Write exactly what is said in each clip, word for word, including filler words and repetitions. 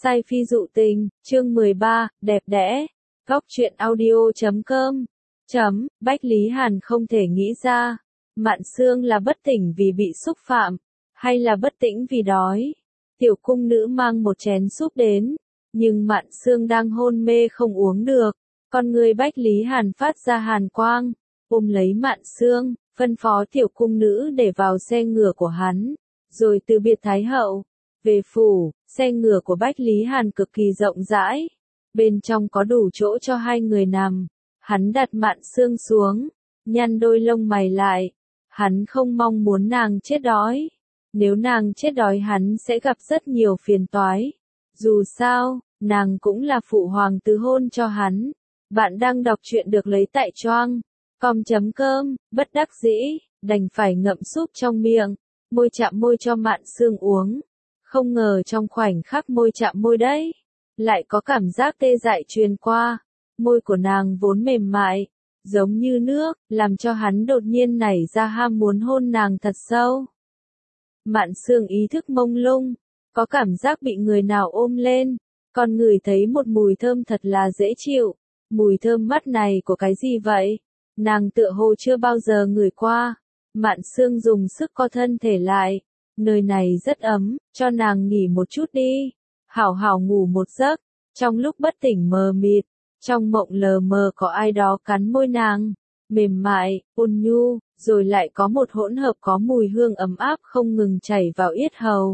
Sai phi dụ tình, chương mười ba, đẹp đẽ. Góc truyện audio chấm com. Chấm, Bách Lý Hàn không thể nghĩ ra, Mạn Sương là bất tỉnh vì bị xúc phạm, hay là bất tỉnh vì đói. Tiểu cung nữ mang một chén súp đến, nhưng Mạn Sương đang hôn mê không uống được. Con người Bách Lý Hàn phát ra hàn quang, ôm lấy Mạn Sương, phân phó tiểu cung nữ để vào xe ngựa của hắn, rồi từ biệt Thái hậu. Về phủ, xe ngựa của Bách Lý Hàn cực kỳ rộng rãi, bên trong có đủ chỗ cho hai người nằm. Hắn đặt Mạn Sương xuống, nhăn đôi lông mày lại. Hắn không mong muốn nàng chết đói. Nếu nàng chết đói hắn sẽ gặp rất nhiều phiền toái. Dù sao, nàng cũng là phụ hoàng tứ hôn cho hắn. Bạn đang đọc truyện được lấy tại choang com chấm com, bất đắc dĩ, đành phải ngậm súp trong miệng, môi chạm môi cho Mạn Sương uống. Không ngờ trong khoảnh khắc môi chạm môi đấy, lại có cảm giác tê dại truyền qua. Môi của nàng vốn mềm mại, giống như nước, làm cho hắn đột nhiên nảy ra ham muốn hôn nàng thật sâu. Mạn Sương ý thức mông lung, có cảm giác bị người nào ôm lên, còn ngửi thấy một mùi thơm thật là dễ chịu. Mùi thơm mát này của cái gì vậy? Nàng tựa hồ chưa bao giờ ngửi qua. Mạn Sương dùng sức co thân thể lại. Nơi này rất ấm, cho nàng nghỉ một chút đi. Hảo hảo ngủ một giấc. Trong lúc bất tỉnh mờ mịt, trong mộng lờ mờ có ai đó cắn môi nàng, mềm mại, ôn nhu, rồi lại có một hỗn hợp có mùi hương ấm áp không ngừng chảy vào yết hầu.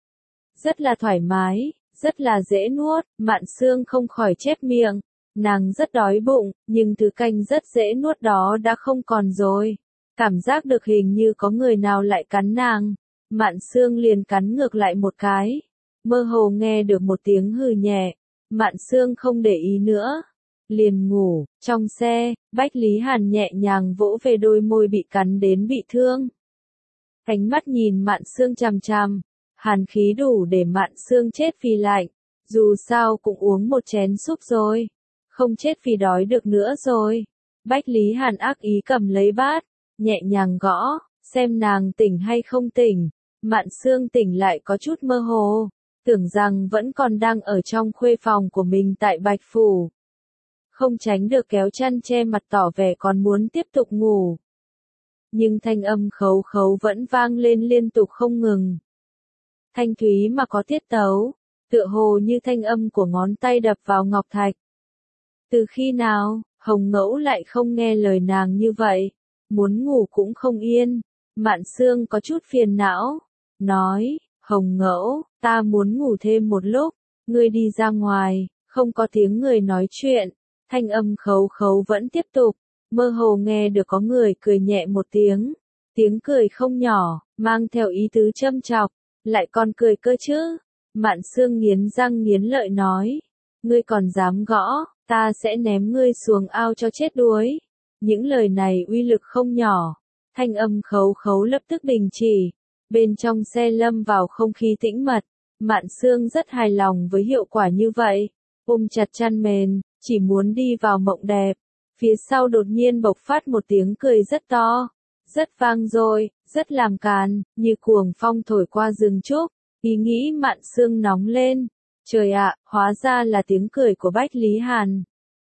Rất là thoải mái, rất là dễ nuốt. Mạn Sương không khỏi chép miệng. Nàng rất đói bụng, nhưng thứ canh rất dễ nuốt đó đã không còn rồi. Cảm giác được hình như có người nào lại cắn nàng. Mạn Sương liền cắn ngược lại một cái. Mơ hồ nghe được một tiếng hừ nhẹ. Mạn Sương không để ý nữa. Liền ngủ. Trong xe, Bách Lý Hàn nhẹ nhàng vỗ về đôi môi bị cắn đến bị thương. Ánh mắt nhìn Mạn Sương chằm chằm. Hàn khí đủ để Mạn Sương chết vì lạnh. Dù sao cũng uống một chén súp rồi. Không chết vì đói được nữa rồi. Bách Lý Hàn ác ý cầm lấy bát, nhẹ nhàng gõ, xem nàng tỉnh hay không tỉnh. Mạn Sương tỉnh lại có chút mơ hồ, tưởng rằng vẫn còn đang ở trong khuê phòng của mình tại Bạch Phủ. Không tránh được kéo chăn che mặt tỏ vẻ còn muốn tiếp tục ngủ. Nhưng thanh âm khấu khấu vẫn vang lên liên tục không ngừng. Thanh thúy mà có tiết tấu, tựa hồ như thanh âm của ngón tay đập vào ngọc thạch. Từ khi nào, Hồng Ngẫu lại không nghe lời nàng như vậy, muốn ngủ cũng không yên. Mạn Sương có chút phiền não, nói, Hồng Ngẫu, ta muốn ngủ thêm một lúc, ngươi đi ra ngoài. Không có tiếng người nói chuyện, thanh âm khấu khấu vẫn tiếp tục, mơ hồ nghe được có người cười nhẹ một tiếng, tiếng cười không nhỏ, mang theo ý tứ châm chọc, lại còn cười cơ chứ. Mạn Sương nghiến răng nghiến lợi nói, ngươi còn dám gõ, ta sẽ ném ngươi xuống ao cho chết đuối. Những lời này uy lực không nhỏ. Thanh âm khấu khấu lập tức đình chỉ. Bên trong xe lâm vào không khí tĩnh mật. Mạn Sương rất hài lòng với hiệu quả như vậy. Ôm chặt chăn mền, chỉ muốn đi vào mộng đẹp. Phía sau đột nhiên bộc phát một tiếng cười rất to, rất vang dội, rất làm càn, như cuồng phong thổi qua rừng trúc. Ý nghĩ Mạn Sương nóng lên. Trời ạ, hóa ra là tiếng cười của Bách Lý Hàn.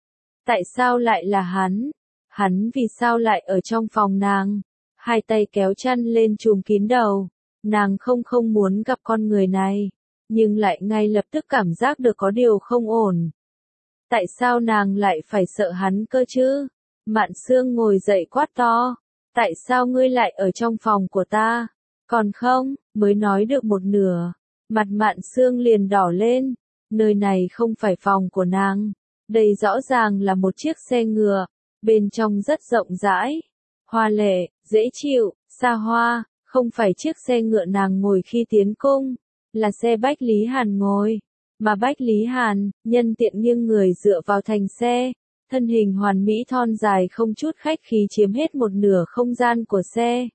Tại sao lại là hắn? Hắn vì sao lại ở trong phòng nàng? Hai tay kéo chăn lên trùm kín đầu. Nàng không không muốn gặp con người này, nhưng lại ngay lập tức cảm giác được có điều không ổn. Tại sao nàng lại phải sợ hắn cơ chứ? Mạn Sương ngồi dậy quát to. Tại sao ngươi lại ở trong phòng của ta? Còn không, mới nói được một nửa. Mặt Mạn Sương liền đỏ lên. Nơi này không phải phòng của nàng. Đây rõ ràng là một chiếc xe ngựa. Bên trong rất rộng rãi, hoa lệ, dễ chịu, xa hoa. Không phải chiếc xe ngựa nàng ngồi khi tiến cung, là xe Bách Lý Hàn ngồi. Mà Bách Lý Hàn, nhân tiện nghiêng người dựa vào thành xe. Thân hình hoàn mỹ thon dài không chút khách khí chiếm hết một nửa không gian của xe.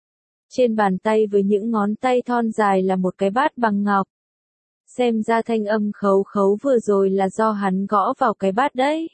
Trên bàn tay với những ngón tay thon dài là một cái bát bằng ngọc. Xem ra thanh âm khấu khấu vừa rồi là do hắn gõ vào cái bát đấy.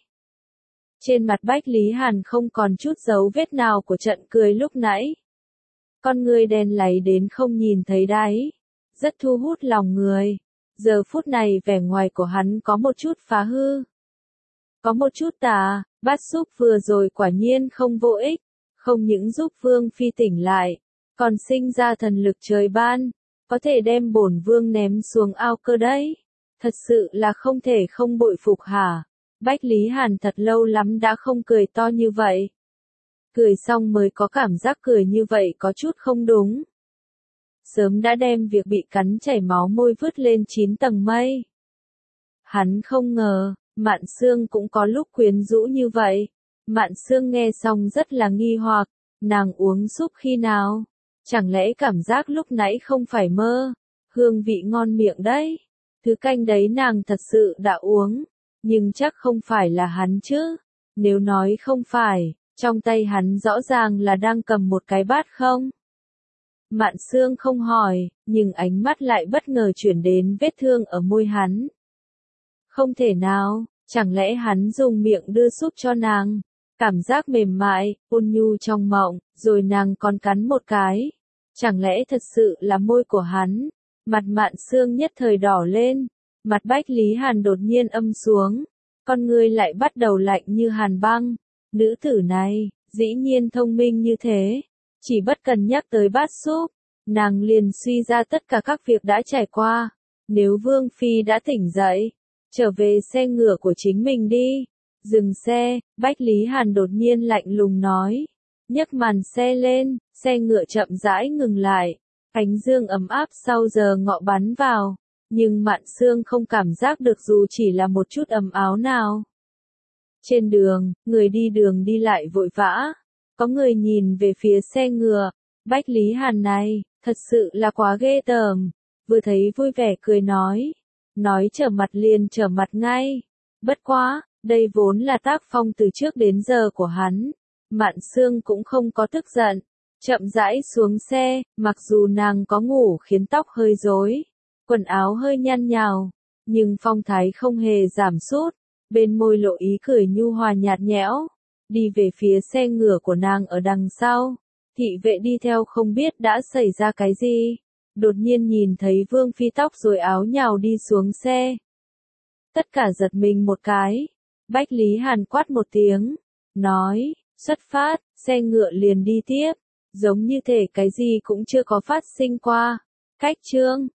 Trên mặt Bách Lý Hàn không còn chút dấu vết nào của trận cười lúc nãy. Con người đen láy đến không nhìn thấy đáy. Rất thu hút lòng người. Giờ phút này vẻ ngoài của hắn có một chút phá hư. Có một chút tà, bát xúc vừa rồi quả nhiên không vô ích, không những giúp Vương Phi tỉnh lại, còn sinh ra thần lực trời ban, có thể đem bổn Vương ném xuống ao cơ đấy. Thật sự là không thể không bội phục hả? Bách Lý Hàn thật lâu lắm đã không cười to như vậy. Cười xong mới có cảm giác cười như vậy có chút không đúng. Sớm đã đem việc bị cắn chảy máu môi vứt lên chín tầng mây. Hắn không ngờ, Mạn Sương cũng có lúc quyến rũ như vậy. Mạn Sương nghe xong rất là nghi hoặc, nàng uống súp khi nào? Chẳng lẽ cảm giác lúc nãy không phải mơ? Hương vị ngon miệng đấy. Thứ canh đấy nàng thật sự đã uống, nhưng chắc không phải là hắn chứ. Nếu nói không phải, trong tay hắn rõ ràng là đang cầm một cái bát không? Mạn Sương không hỏi, nhưng ánh mắt lại bất ngờ chuyển đến vết thương ở môi hắn. Không thể nào, chẳng lẽ hắn dùng miệng đưa súp cho nàng? Cảm giác mềm mại, ôn nhu trong mộng, rồi nàng còn cắn một cái. Chẳng lẽ thật sự là môi của hắn? Mặt Mạn Sương nhất thời đỏ lên, mặt Bách Lý Hàn đột nhiên âm xuống, con người lại bắt đầu lạnh như hàn băng. Nữ tử này, dĩ nhiên thông minh như thế, chỉ bất cần nhắc tới bát súp, nàng liền suy ra tất cả các việc đã trải qua. Nếu Vương Phi đã tỉnh dậy, trở về xe ngựa của chính mình đi. Dừng xe, Bách Lý Hàn đột nhiên lạnh lùng nói. Nhấc màn xe lên, xe ngựa chậm rãi ngừng lại. Ánh dương ấm áp sau giờ ngọ bắn vào, nhưng Mạn Sương không cảm giác được dù chỉ là một chút ấm áo nào. Trên đường, người đi đường đi lại vội vã, có người nhìn về phía xe ngựa, Bách Lý Hàn này, thật sự là quá ghê tởm, vừa thấy vui vẻ cười nói, nói trở mặt liền trở mặt ngay, bất quá, đây vốn là tác phong từ trước đến giờ của hắn, Mạn Sương cũng không có tức giận. Chậm rãi xuống xe, mặc dù nàng có ngủ khiến tóc hơi rối, quần áo hơi nhăn nhào, nhưng phong thái không hề giảm sút, bên môi lộ ý cười nhu hòa nhạt nhẽo, đi về phía xe ngựa của nàng ở đằng sau. Thị vệ đi theo không biết đã xảy ra cái gì, đột nhiên nhìn thấy Vương Phi tóc rồi áo nhào đi xuống xe. Tất cả giật mình một cái, Bách Lý Hàn quát một tiếng, nói, xuất phát, xe ngựa liền đi tiếp. Giống như thể cái gì cũng chưa có phát sinh qua. Cách chương